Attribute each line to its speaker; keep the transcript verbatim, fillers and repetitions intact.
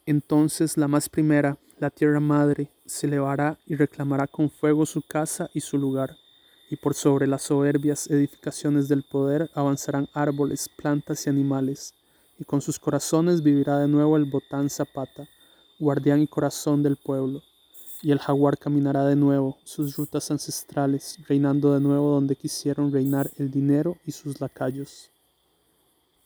Speaker 1: Entonces la más primera, la tierra madre, se elevará y reclamará con fuego su casa y su lugar, y por sobre las soberbias edificaciones del poder avanzarán árboles, plantas y animales, y con sus corazones vivirá de nuevo el botán zapata, guardián y corazón del pueblo, y el jaguar caminará de nuevo sus rutas ancestrales, reinando de nuevo donde quisieron reinar el dinero y sus lacayos.